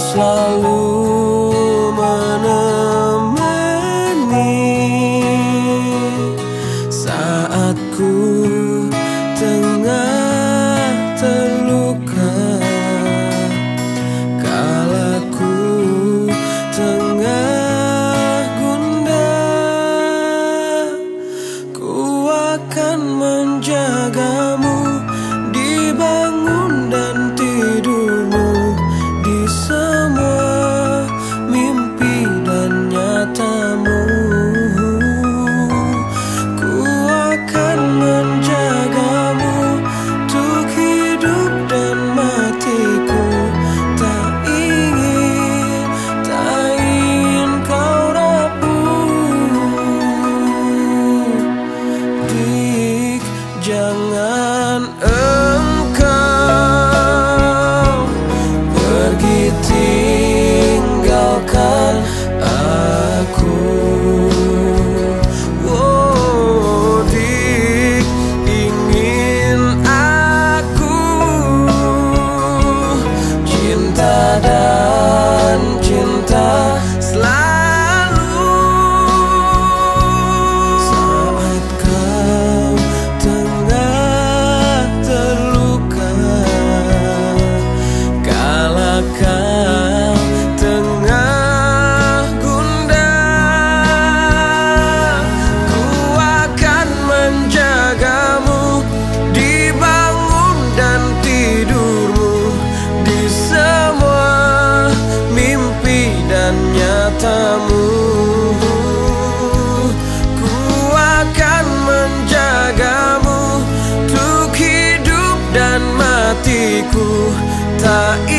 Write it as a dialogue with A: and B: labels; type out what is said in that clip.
A: selalu menemani saat ku tengah terluka, kala ku tengah gundah. Ku akan menjagamu di bangun dan tidurmu, di semua mimpi dan nyatamu. Ku akan menjagamu untuk hidup dan matiku. Tak ingin kau rapuh. Dik, jangan engkau pergi tinggalkan aku. Oh, Dik, ingin aku cinta dan cinta selalu. Saat kau tengah terluka, kala kau tengah gundah, ku akan menjagamu di bangun dan tidurmu, di semua mimpi dan nyatamu. Ku akan menjagamu untuk hidup dan matiku. Tak